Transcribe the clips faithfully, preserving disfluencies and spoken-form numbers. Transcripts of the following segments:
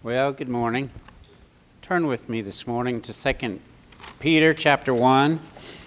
Well, good morning. Turn with me this morning to Second Peter chapter one.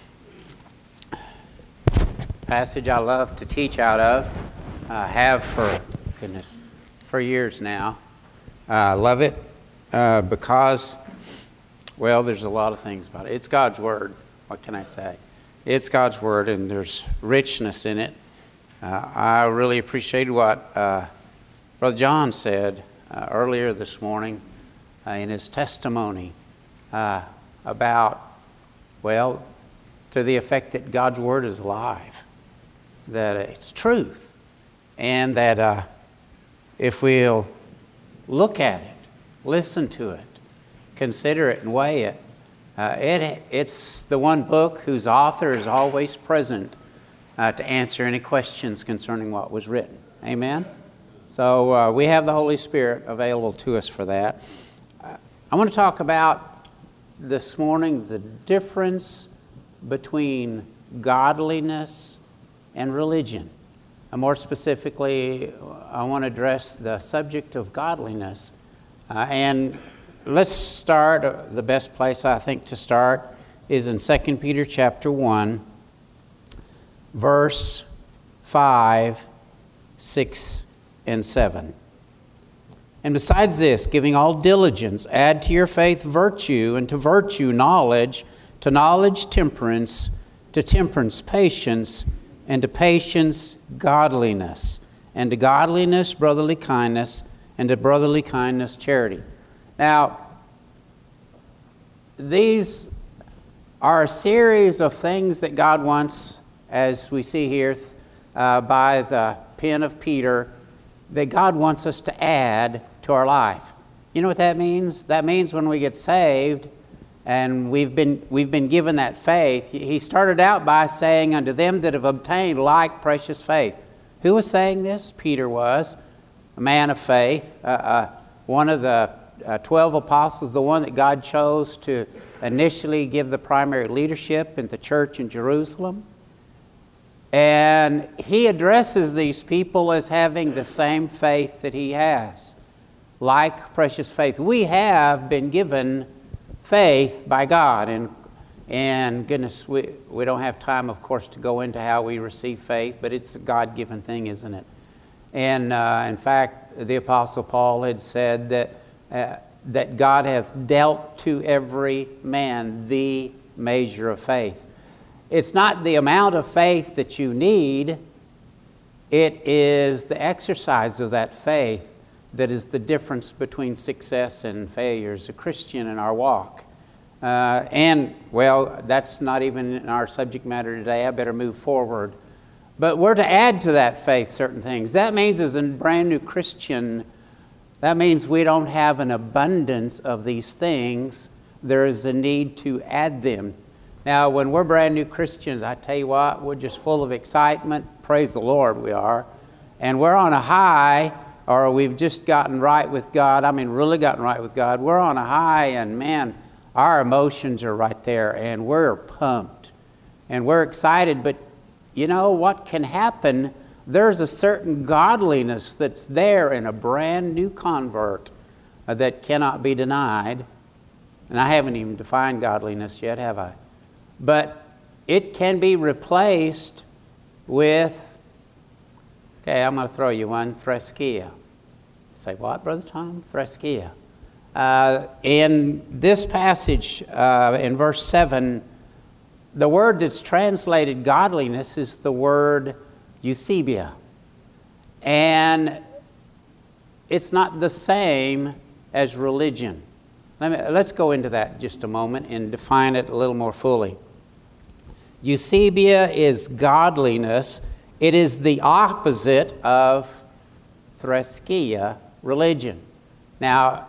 Passage I love to teach out of. I have for, goodness, for years now. I love it uh, because, well, there's a lot of things about it. It's God's Word. What can I say? It's God's Word, and there's richness in it. Uh, I really appreciated what uh, Brother John said Uh, earlier this morning uh, in his testimony uh, about, well, to the effect that God's Word is alive, that it's truth, and that uh, if we'll look at it, listen to it, consider it and weigh it, uh, it it's the one book whose author is always present uh, to answer any questions concerning what was written. Amen? So uh, we have the Holy Spirit available to us for that. Uh, I want to talk about this morning the difference between godliness and religion. And more specifically, I want to address the subject of godliness. Uh, and let's start, uh, the best place I think to start is in Second Peter chapter one, verse five, six, and seven. And besides this, giving all diligence, add to your faith virtue, and to virtue knowledge, to knowledge temperance, to temperance patience, and to patience godliness, and to godliness brotherly kindness, and to brotherly kindness charity. Now, these are a series of things that God wants, as we see here uh, by the pen of Peter, that God wants us to add to our life. You know what that means? That means when we get saved and we've been we've been given that faith. He started out by saying, unto them that have obtained like precious faith. Who was saying this? Peter was, a man of faith, uh, uh, one of the uh, twelve apostles, the one that God chose to initially give the primary leadership in the church in Jerusalem. And he addresses these people as having the same faith that he has, like precious faith. We have been given faith by God, and and goodness, we, we don't have time, of course, to go into how we receive faith, but it's a God-given thing, isn't it? And uh, in fact, the Apostle Paul had said that uh, that God hath dealt to every man the measure of faith. It's not the amount of faith that you need, it is the exercise of that faith that is the difference between success and failure as a Christian in our walk. Uh, and, well, that's not even in our subject matter today. I better move forward. But we're to add to that faith certain things. That means as a brand new Christian, that means we don't have an abundance of these things. There is a need to add them. Now, when we're brand new Christians, I tell you what, we're just full of excitement. Praise the Lord, we are. And we're on a high, or we've just gotten right with God. I mean, really gotten right with God. We're on a high, and man, our emotions are right there, and we're pumped. And we're excited, but you know what can happen? There's a certain godliness that's there in a brand new convert uh, that cannot be denied. And I haven't even defined godliness yet, have I? But it can be replaced with, okay, I'm going to throw you one, threskia. Say what, Brother Tom? Threskia. Uh, in this passage, uh, in verse seven, the word that's translated godliness is the word Eusebia. And it's not the same as religion. Let me, let's go into that just a moment and define it a little more fully. Eusebia is godliness. It is the opposite of threskia, religion. Now,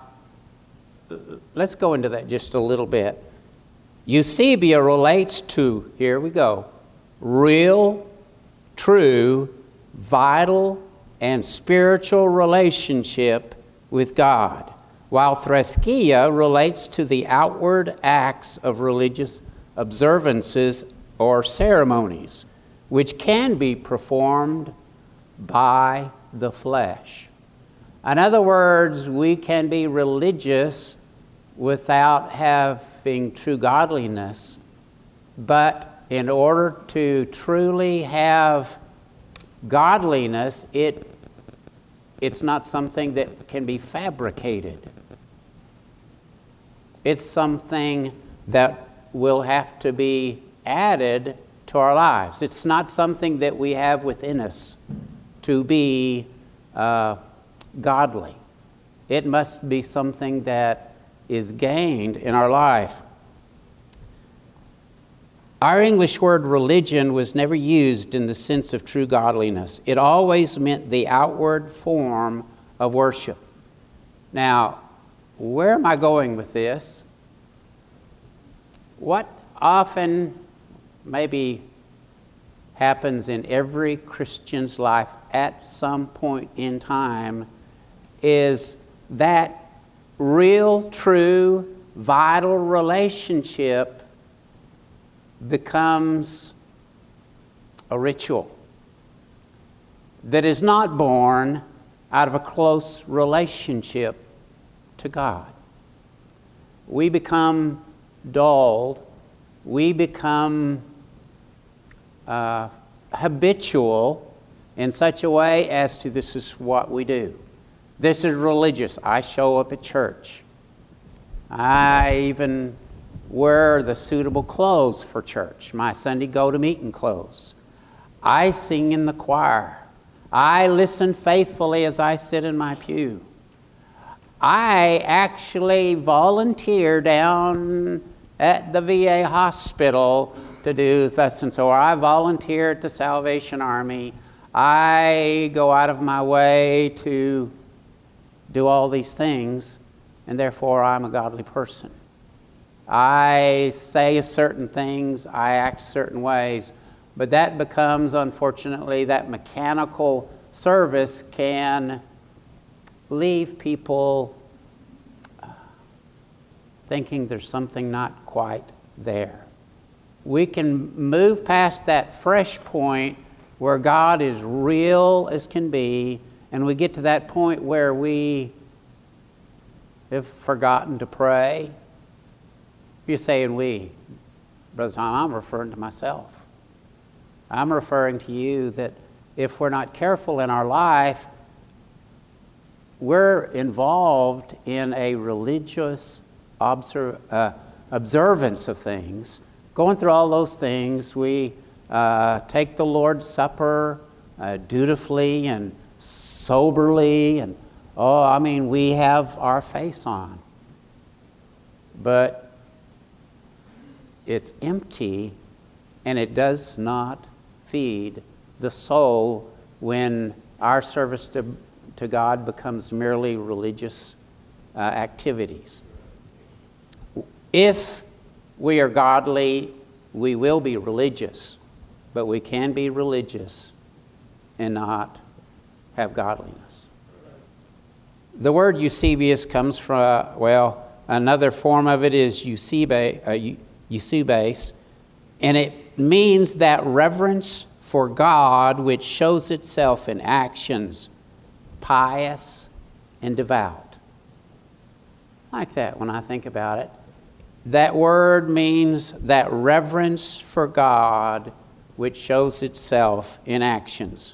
let's go into that just a little bit. Eusebia relates to, here we go, real, true, vital, and spiritual relationship with God, while threskia relates to the outward acts of religious observances or ceremonies, which can be performed by the flesh. In other words, we can be religious without having true godliness, but in order to truly have godliness, it, it's not something that can be fabricated. It's something that will have to be added to our lives. It's not something that we have within us to be uh, godly. It must be something that is gained in our life. Our English word religion was never used in the sense of true godliness. It always meant the outward form of worship. Now, where am I going with this? What often maybe happens in every Christian's life at some point in time is that real, true, vital relationship becomes a ritual that is not born out of a close relationship to God. We become dulled. We become uh, habitual in such a way as to this is what we do. This is religious. I show up at church. I even wear the suitable clothes for church, my Sunday go-to-meeting clothes. I sing in the choir. I listen faithfully as I sit in my pew. I actually volunteer down at the V A hospital to do thus and so, or I volunteer at the Salvation Army. I go out of my way to do all these things, and therefore I'm a godly person. I say certain things, I act certain ways, but that becomes, unfortunately, that mechanical service can leave people thinking there's something not quite there. We can move past that fresh point where God is real as can be, and we get to that point where we have forgotten to pray. You're saying we. Brother Tom, I'm referring to myself. I'm referring to you that if we're not careful in our life, we're involved in a religious observ- uh, observance of things. Going through all those things, we uh, take the Lord's Supper uh, dutifully and soberly, and oh, I mean, we have our face on. But it's empty, and it does not feed the soul when our service to, to God becomes merely religious uh, activities. If we are godly, we will be religious, but we can be religious and not have godliness. The word Eusebius comes from, uh, well, another form of it is Eusebe, uh, Eusebes, and it means that reverence for God which shows itself in actions, pious and devout. I like that when I think about it. That word means that reverence for God which shows itself in actions.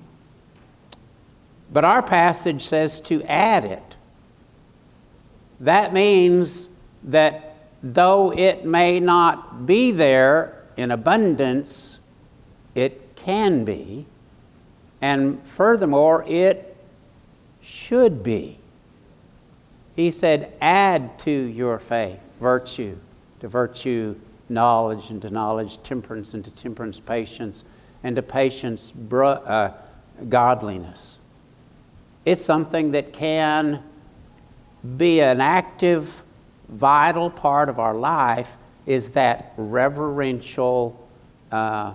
But our passage says to add it. That means that though it may not be there in abundance, it can be. And furthermore, it should be. He said, add to your faith virtue, to virtue knowledge, and to knowledge temperance, and to temperance patience, and to patience uh, godliness. It's something that can be an active, vital part of our life, is that reverential uh,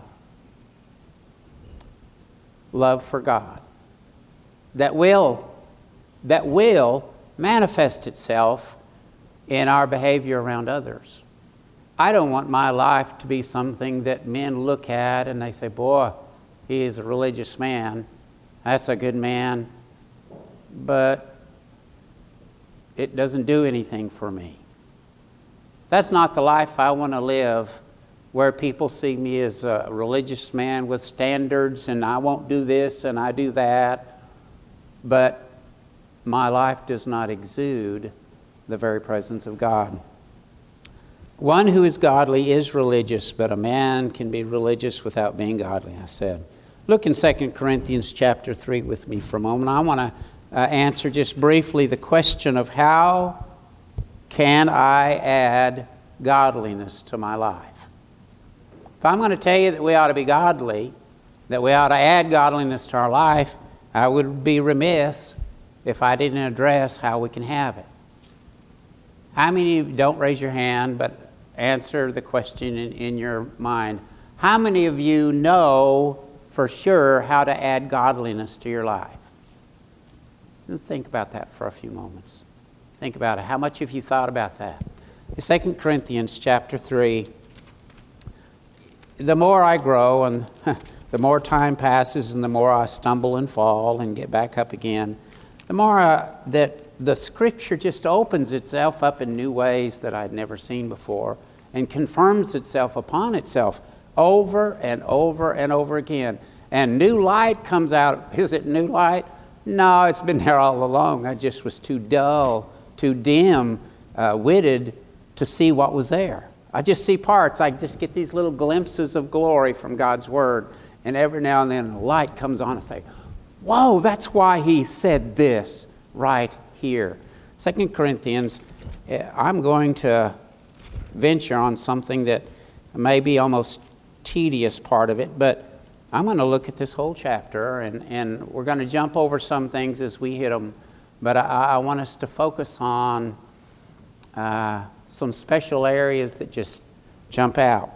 love for God that will, that will manifest itself in our behavior around others. I don't want my life to be something that men look at and they say, boy, he is a religious man. That's a good man. but it doesn't do anything for me. That's not the life I want to live, where people see me as a religious man with standards and I won't do this and I do that, but my life does not exude the very presence of God. One who is godly is religious, but a man can be religious without being godly, I said. Look in Second Corinthians chapter three with me for a moment. I want to uh, answer just briefly the question of how can I add godliness to my life? If I'm going to tell you that we ought to be godly, that we ought to add godliness to our life, I would be remiss if I didn't address how we can have it. How many of you, don't raise your hand, but answer the question in, in your mind. How many of you know for sure how to add godliness to your life? And think about that for a few moments. Think about it. How much have you thought about that? In Second Corinthians chapter three, the more I grow and the more time passes and the more I stumble and fall and get back up again, the more I, that the Scripture just opens itself up in new ways that I'd never seen before and confirms itself upon itself over and over and over again. And new light comes out. Is it new light? No, it's been there all along. I just was too dull, too dim, uh, witted to see what was there. I just see parts. I just get these little glimpses of glory from God's Word. And every now and then a light comes on and say, whoa, that's why he said this right here. Second Corinthians, I'm going to venture on something that may be almost tedious part of it, but I'm going to look at this whole chapter, and, and we're going to jump over some things as we hit them, but I, I want us to focus on uh, some special areas that just jump out.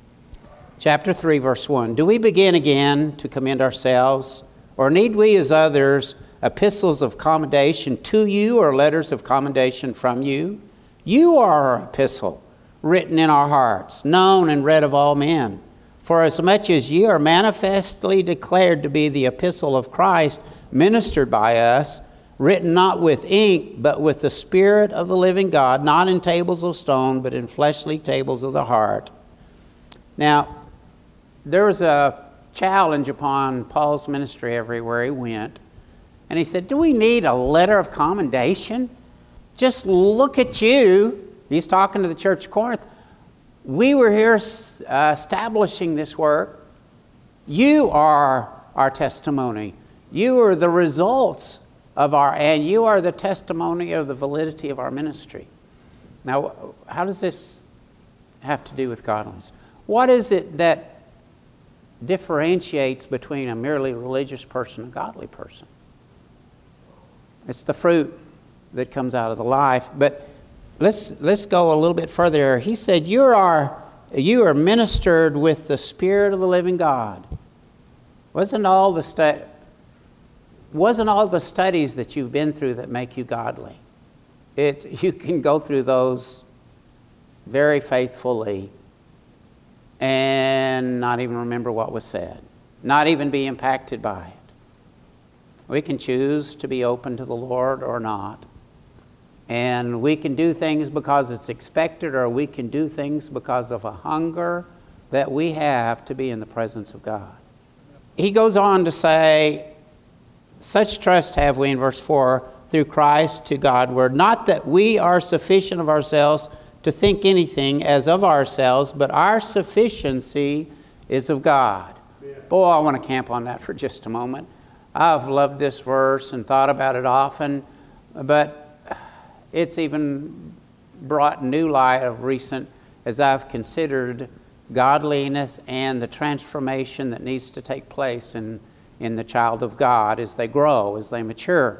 Chapter three, verse one. Do we begin again to commend ourselves, or need we as others epistles of commendation to you, or letters of commendation from you? You are our epistle, written in our hearts, known and read of all men. For as much as ye are manifestly declared to be the epistle of Christ, ministered by us, written not with ink, but with the Spirit of the living God, not in tables of stone, but in fleshly tables of the heart. Now, there was a challenge upon Paul's ministry everywhere he went. And he said, do we need a letter of commendation? Just look at you. He's talking to the church of Corinth. We were here uh, establishing this work. You are our testimony. You are the results of our, and you are the testimony of the validity of our ministry. Now, how does this have to do with godliness? What is it that differentiates between a merely religious person and a godly person? It's the fruit that comes out of the life. But let's let's go a little bit further. He said, you are, you are ministered with the Spirit of the living God. Wasn't all the stu- wasn't all the studies that you've been through that make you godly? It, you can go through those very faithfully and not even remember what was said, not even be impacted by it. We can choose to be open to the Lord or not. And we can do things because it's expected, or we can do things because of a hunger that we have to be in the presence of God. He goes on to say, such trust have we, in verse four, through Christ to Godward, not that we are sufficient of ourselves to think anything as of ourselves, but our sufficiency is of God. Yeah. Boy, I want to camp on that for just a moment. I've loved this verse and thought about it often, but it's even brought new light of recent as I've considered godliness and the transformation that needs to take place in, in the child of God as they grow, as they mature.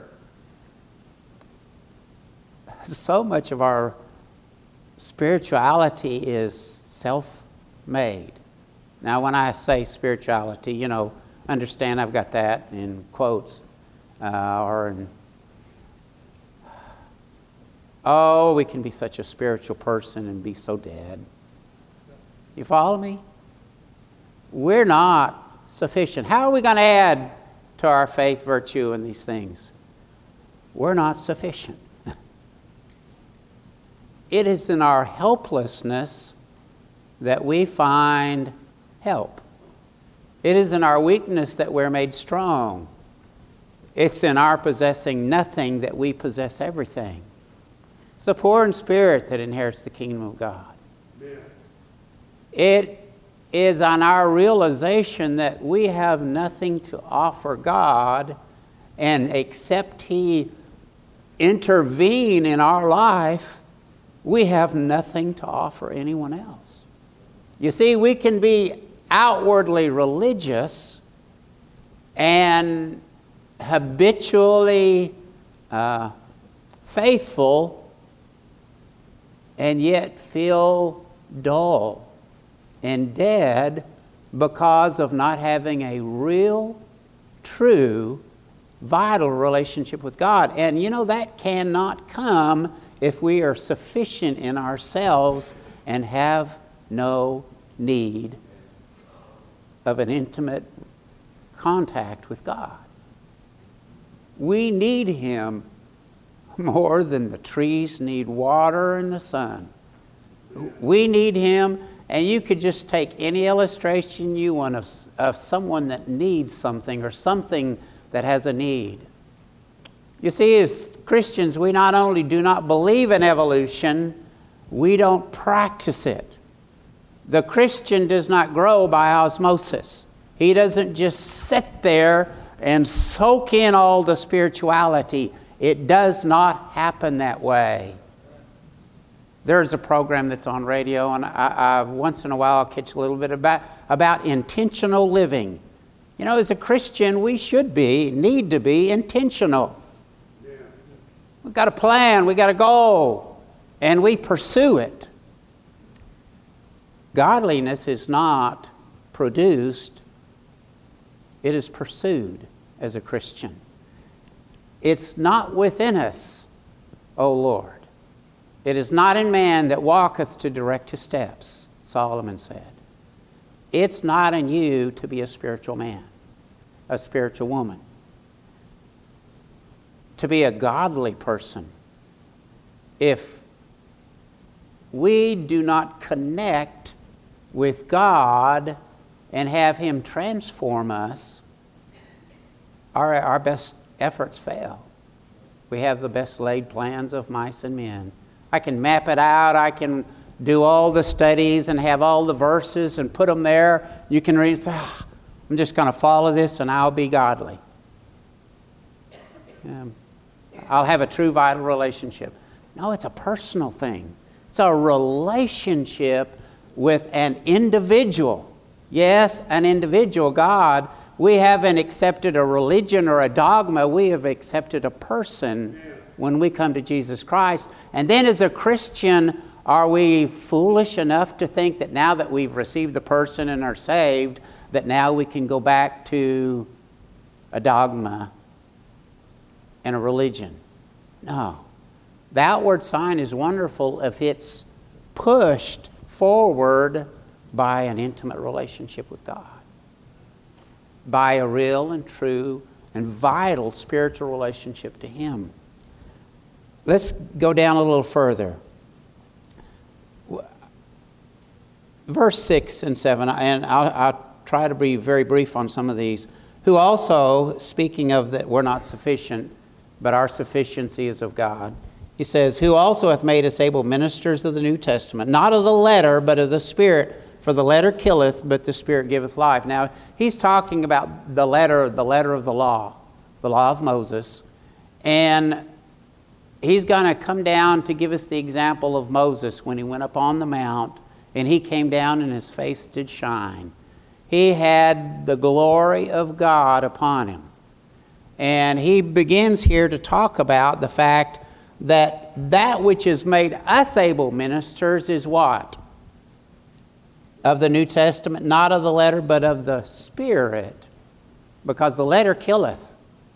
So much of our spirituality is self-made. Now, when I say spirituality, you know, understand I've got that in quotes, uh, or in, oh, we can be such a spiritual person and be so dead. You follow me? We're not sufficient. How are we going to add to our faith, virtue, and these things? we're not sufficient. It is in our helplessness that we find help. It is in our weakness that we're made strong. It's in our possessing nothing that we possess everything. It's the poor in spirit that inherits the kingdom of God. Amen. It is on our realization that we have nothing to offer God, and except He intervene in our life, we have nothing to offer anyone else. You see, we can be outwardly religious and habitually uh, faithful, and yet feel dull and dead because of not having a real, true, vital relationship with God. And you know, that cannot come if we are sufficient in ourselves and have no need of an intimate contact with God. We need Him more than the trees need water and the sun. We need Him, and you could just take any illustration you want of, of someone that needs something or something that has a need. You see, as Christians, we not only do not believe in evolution, we don't practice it. The Christian does not grow by osmosis. He doesn't just sit there and soak in all the spirituality. It does not happen that way. There's a program that's on radio, and I, I, once in a while I'll catch a little bit about, about intentional living. You know, as a Christian, we should be, need to be intentional. We've got a plan, we've got a goal, and we pursue it. Godliness is not produced, it is pursued as a Christian. It's not within us, O Lord. It is not in man that walketh to direct his steps, Solomon said. It's not in you to be a spiritual man, a spiritual woman. To be a godly person, if we do not connect with God and have Him transform us, our, our best efforts fail. We have the best laid plans of mice and men. I can map it out, I can do all the studies and have all the verses and put them there. You can read and say, oh, I'm just going to follow this and I'll be godly. Um, I'll have a true vital relationship. No, it's a personal thing. It's a relationship with an individual. Yes, an individual God. We haven't accepted a religion or a dogma. We have accepted a person when we come to Jesus Christ. And then as a Christian, are we foolish enough to think that now that we've received the person and are saved, that now we can go back to a dogma and a religion? No. The outward sign is wonderful if it's pushed forward by an intimate relationship with God, by a real and true and vital spiritual relationship to Him. Let's go down a little further. Verse six and seven, and I'll, I'll try to be very brief on some of these. Who also, speaking of that we're not sufficient, but our sufficiency is of God. He says, who also hath made us able ministers of the New Testament, not of the letter, but of the Spirit. For the letter killeth, but the Spirit giveth life. Now, he's talking about the letter, the letter of the law, the law of Moses. And he's going to come down to give us the example of Moses when he went up on the mount and he came down and his face did shine. He had the glory of God upon him. And he begins here to talk about the fact that that which has made us able ministers is what? Of the New Testament, not of the letter, but of the Spirit. Because the letter killeth.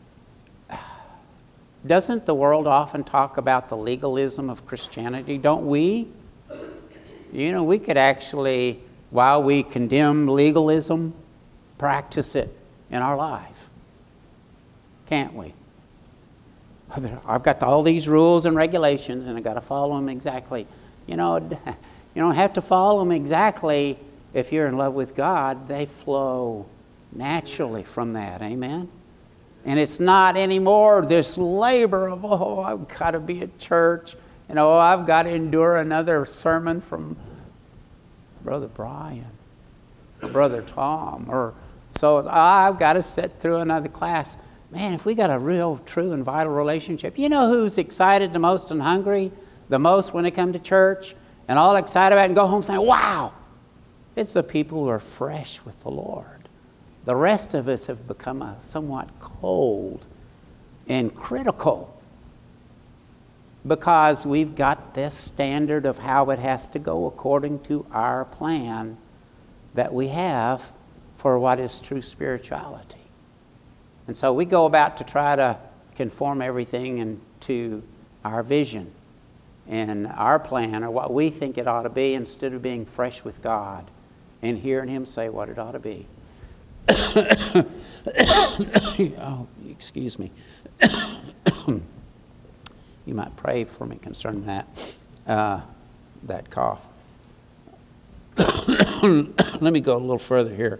Doesn't the world often talk about the legalism of Christianity? Don't we? You know, we could actually, while we condemn legalism, practice it in our life. Can't we? I've got all these rules and regulations, and I've got to follow them exactly. You know, you don't have to follow them exactly if you're in love with God. They flow naturally from that. Amen? And it's not anymore this labor of, oh, I've got to be at church. You know, I've got to endure another sermon from Brother Brian or Brother Tom. Or so I've got to sit through another class. Man, if we got a real, true, and vital relationship, you know who's excited the most and hungry the most when they come to church and all excited about it and go home saying, wow, it's the people who are fresh with the Lord. The rest of us have become a somewhat cold and critical because we've got this standard of how it has to go according to our plan that we have for what is true spirituality. And so we go about to try to conform everything into our vision and our plan or what we think it ought to be instead of being fresh with God and hearing Him say what it ought to be. Oh, excuse me. You might pray for me concerning that, uh, that cough. Let me go a little further here.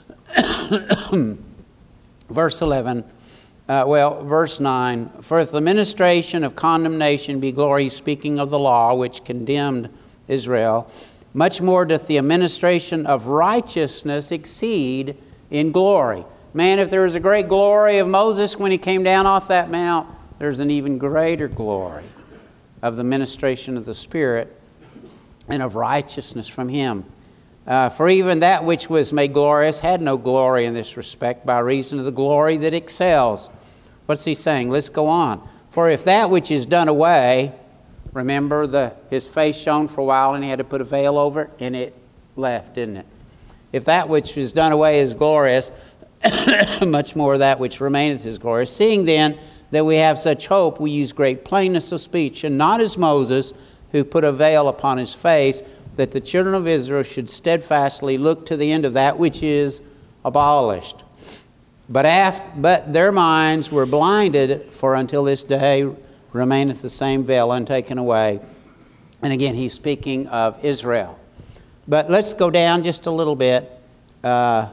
Verse eleven, uh, well, verse nine. For if the ministration of condemnation be glory, speaking of the law which condemned Israel, much more doth the administration of righteousness exceed in glory. Man, if there was a great glory of Moses when he came down off that mount, there's an even greater glory of the ministration of the Spirit and of righteousness from Him. Uh, for even that which was made glorious had no glory in this respect by reason of the glory that excels. What's he saying? Let's go on. For if that which is done away, remember the his face shone for a while and he had to put a veil over it and it left, didn't it? If that which is done away is glorious, much more that which remaineth is glorious. Seeing then that we have such hope, we use great plainness of speech, and not as Moses, who put a veil upon his face, that the children of Israel should steadfastly look to the end of that which is abolished. But, af- but their minds were blinded, for until this day remaineth the same veil untaken away. And again, he's speaking of Israel. But let's go down just a little bit. Uh,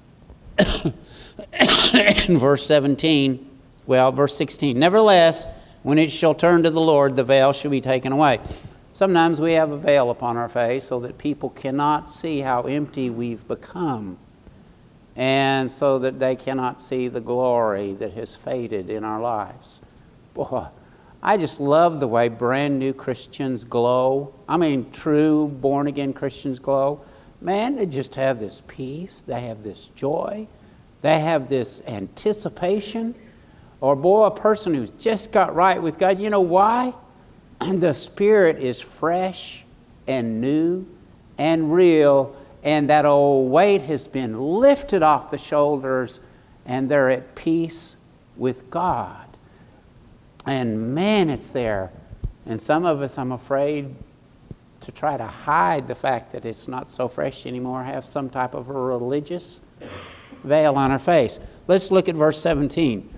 in verse seventeen, well, verse sixteen. Nevertheless, when it shall turn to the Lord, the veil shall be taken away. Sometimes we have a veil upon our face so that people cannot see how empty we've become, and so that they cannot see the glory that has faded in our lives. Boy, I just love the way brand new Christians glow. I mean, true born-again Christians glow. Man, they just have this peace. They have this joy. They have this anticipation. Or, boy, a person who's just got right with God. You know why? And the Spirit is fresh and new and real, and that old weight has been lifted off the shoulders, and they're at peace with God. And man, it's there. And some of us, I'm afraid, to try to hide the fact that it's not so fresh anymore, have some type of a religious veil on our face. Let's look at verse seventeen.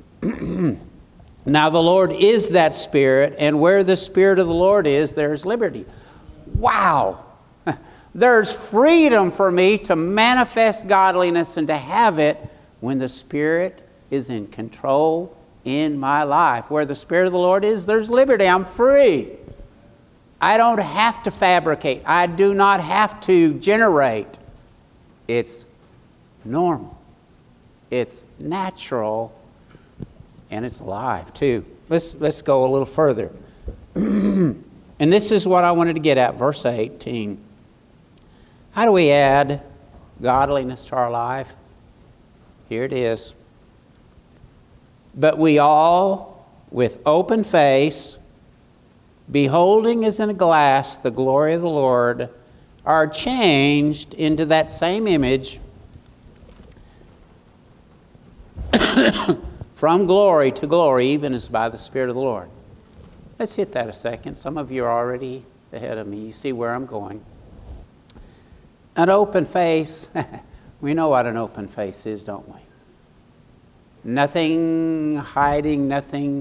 Now the Lord is that Spirit, and where the Spirit of the Lord is, there's liberty. Wow! There's freedom for me to manifest godliness and to have it when the Spirit is in control in my life. Where the Spirit of the Lord is, there's liberty. I'm free. I don't have to fabricate. I do not have to generate. It's normal. It's natural. And it's alive too. Let's, let's go a little further. And this is what I wanted to get at, verse eighteen. How do we add godliness to our life? Here it is. But we all, with open face, beholding as in a glass the glory of the Lord, are changed into that same image from glory to glory, even as by the Spirit of the Lord. Let's hit that a second. Some of you are already ahead of me. You see where I'm going. An open face, we know what an open face is, don't we? Nothing hiding, nothing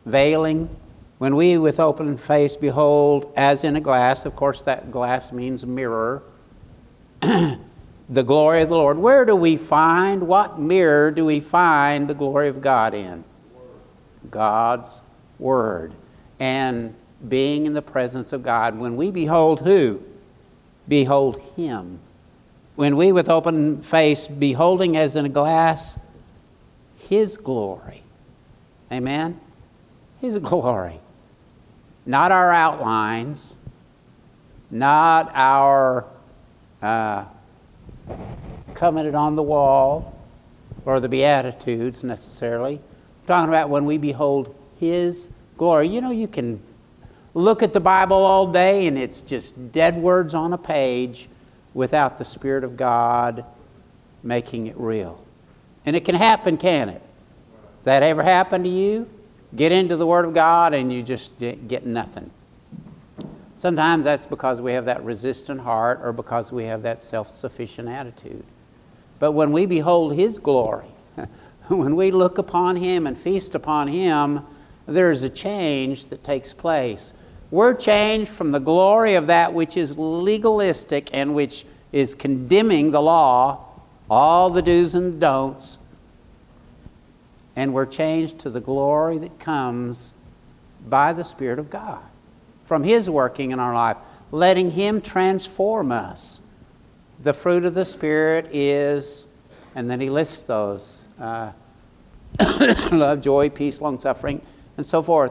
veiling. When we with open face behold as in a glass, of course that glass means mirror, the glory of the Lord. Where do we find, what mirror do we find the glory of God in? God's Word. And being in the presence of God. When we behold who? Behold Him. When we with open face beholding as in a glass His glory. Amen? His glory. Not our outlines, not our uh, covenant on the wall or the Beatitudes necessarily. I'm talking about when we behold His glory. You know, you can look at the Bible all day and it's just dead words on a page without the Spirit of God making it real. And it can happen, can it? Has that ever happened to you? Get into the Word of God and you just get nothing. Sometimes that's because we have that resistant heart or because we have that self-sufficient attitude. But when we behold His glory, when we look upon Him and feast upon Him, there's a change that takes place. We're changed from the glory of that which is legalistic and which is condemning the law, all the do's and don'ts, and we're changed to the glory that comes by the Spirit of God, from His working in our life, letting Him transform us. The fruit of the Spirit is, and then He lists those, uh, love, joy, peace, long-suffering, and so forth.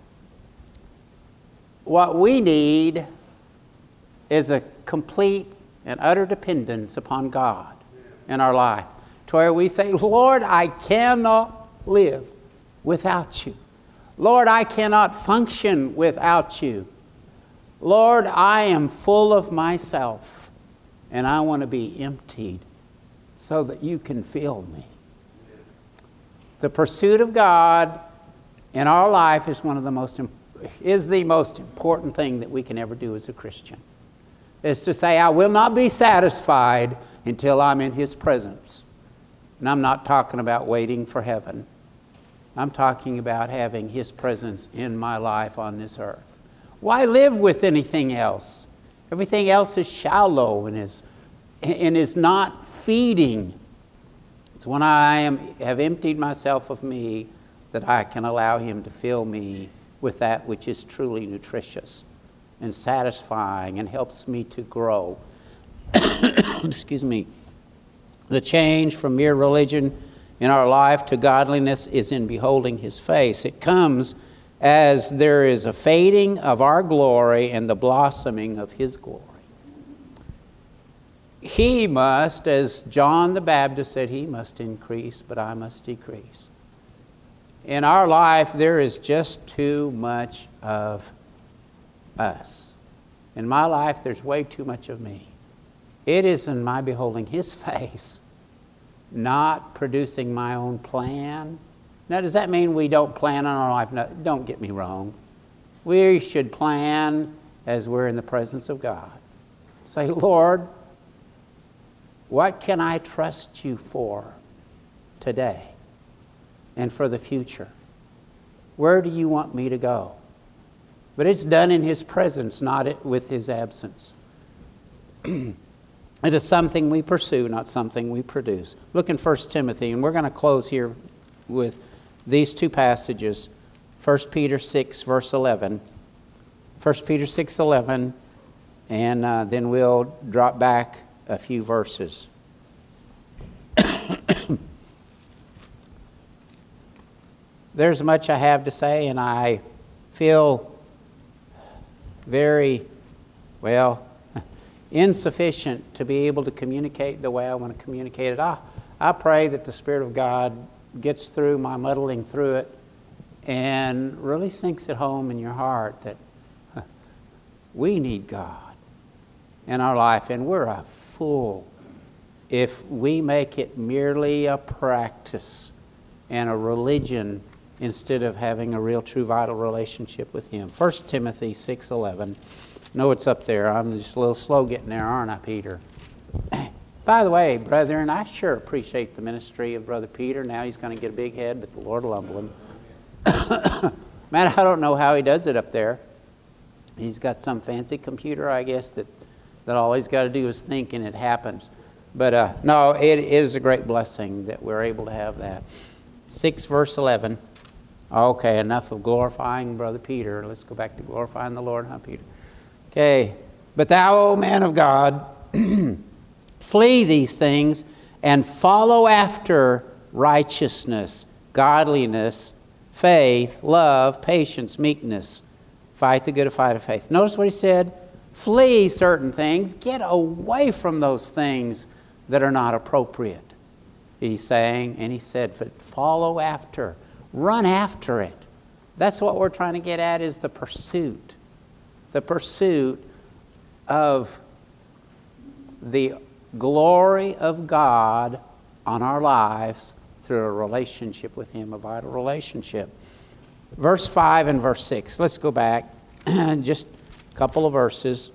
What we need is a complete and utter dependence upon God in our life, to where we say, Lord, I cannot live without You. Lord, I cannot function without You. Lord, I am full of myself, and I want to be emptied so that You can fill me. The pursuit of God in our life is one of the most is the most important thing that we can ever do as a Christian. Is to say, I will not be satisfied until I'm in His presence. And I'm not talking about waiting for heaven. I'm talking about having His presence in my life on this earth. Why live with anything else? Everything else is shallow and is, and is not feeding. It's when I am, have emptied myself of me that I can allow Him to fill me with that which is truly nutritious and satisfying and helps me to grow. Excuse me. The change from mere religion in our life to godliness is in beholding His face. It comes as there is a fading of our glory and the blossoming of His glory. He must, as John the Baptist said, He must increase, but I must decrease. In our life, there is just too much of us. In my life, there's way too much of me. It is in my beholding His face, not producing my own plan. Now, does that mean we don't plan on our life? No, don't get me wrong. We should plan as we're in the presence of God. Say, Lord, what can I trust You for today and for the future? Where do You want me to go? But it's done in His presence, not with His absence. It is something we pursue, not something we produce. Look in First Timothy, and we're going to close here with these two passages. First Peter six, verse eleven. First Peter six, eleven, and uh, then we'll drop back a few verses. There's much I have to say, and I feel very, well, insufficient to be able to communicate the way I want to communicate it. I, I pray that the Spirit of God gets through my muddling through it and really sinks it home in your heart that we need God in our life, and we're a fool if we make it merely a practice and a religion instead of having a real, true, vital relationship with Him. First Timothy six eleven. No, it's up there. I'm just a little slow getting there, aren't I, Peter? By the way, brethren, I sure appreciate the ministry of Brother Peter. Now he's going to get a big head, but the Lord will humble him. Man, I don't know how he does it up there. He's got some fancy computer, I guess, that, that all he's got to do is think and it happens. But uh, no, it is a great blessing that we're able to have that. six verse eleven. Okay, enough of glorifying Brother Peter. Let's go back to glorifying the Lord, huh, Peter? Okay. But thou, O man of God, flee these things and follow after righteousness, godliness, faith, love, patience, meekness. Fight the good fight of faith. Notice what he said. Flee certain things. Get away from those things that are not appropriate. He's saying, and he said, follow after. Run after it. That's what we're trying to get at, is the pursuit. The pursuit of the glory of God on our lives through a relationship with Him, a vital relationship. Verse five and verse six. Let's go back just a couple of verses.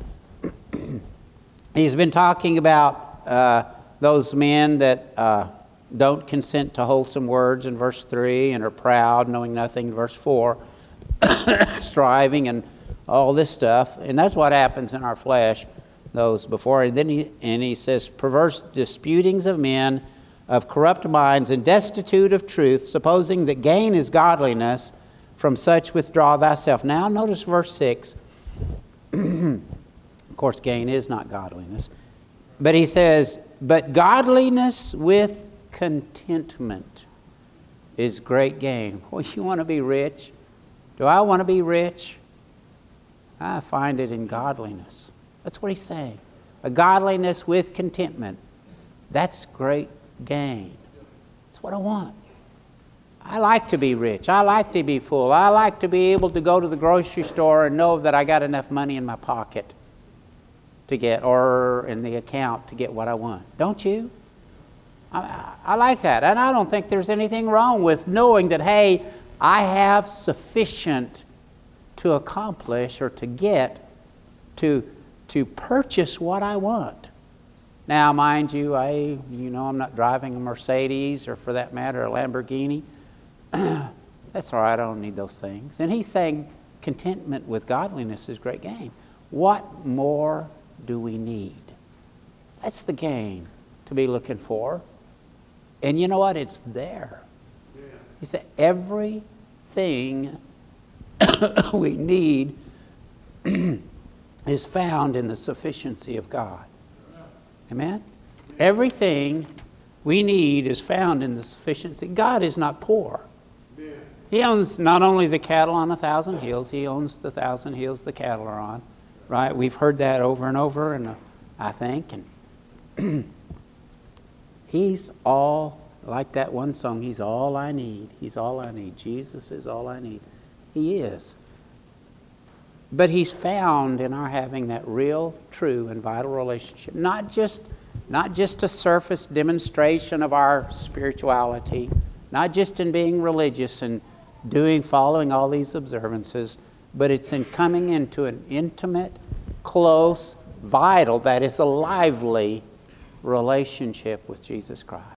He's been talking about uh, those men that uh, don't consent to wholesome words in verse three and are proud, knowing nothing in verse four, striving and all this stuff. And that's what happens in our flesh, those before. And then he, and he says, perverse disputings of men, of corrupt minds, and destitute of truth, supposing that gain is godliness, from such withdraw thyself. Now notice verse six. Of course, gain is not godliness. But he says, but godliness with contentment is great gain. Well, you want to be rich? Do I want to be rich? I find it in godliness. That's what he's saying. A godliness with contentment. That's great gain. That's what I want. I like to be rich. I like to be full. I like to be able to go to the grocery store and know that I got enough money in my pocket to get, or in the account to get what I want. Don't you? I, I like that. And I don't think there's anything wrong with knowing that, hey, I have sufficient to accomplish or to get to, to purchase what I want. Now, mind you, I, you know, I'm not driving a Mercedes or, for that matter, a Lamborghini. That's all right, I don't need those things. And he's saying contentment with godliness is great gain. What more do we need? That's the gain to be looking for. And you know what? It's there. Yeah. He said everything we need is found in the sufficiency of God. Amen? Everything we need is found in the sufficiency. God is not poor. He owns not only the cattle on a thousand hills, He owns the thousand hills the cattle are on. Right? We've heard that over and over, and uh, I think. And He's all, like that one song, He's all I need. He's all I need. Jesus is all I need. He is. But He's found in our having that real, true, and vital relationship. Not just, not just a surface demonstration of our spirituality, not just in being religious and doing, following all these observances, but it's in coming into an intimate, close, vital, that is a lively relationship with Jesus Christ.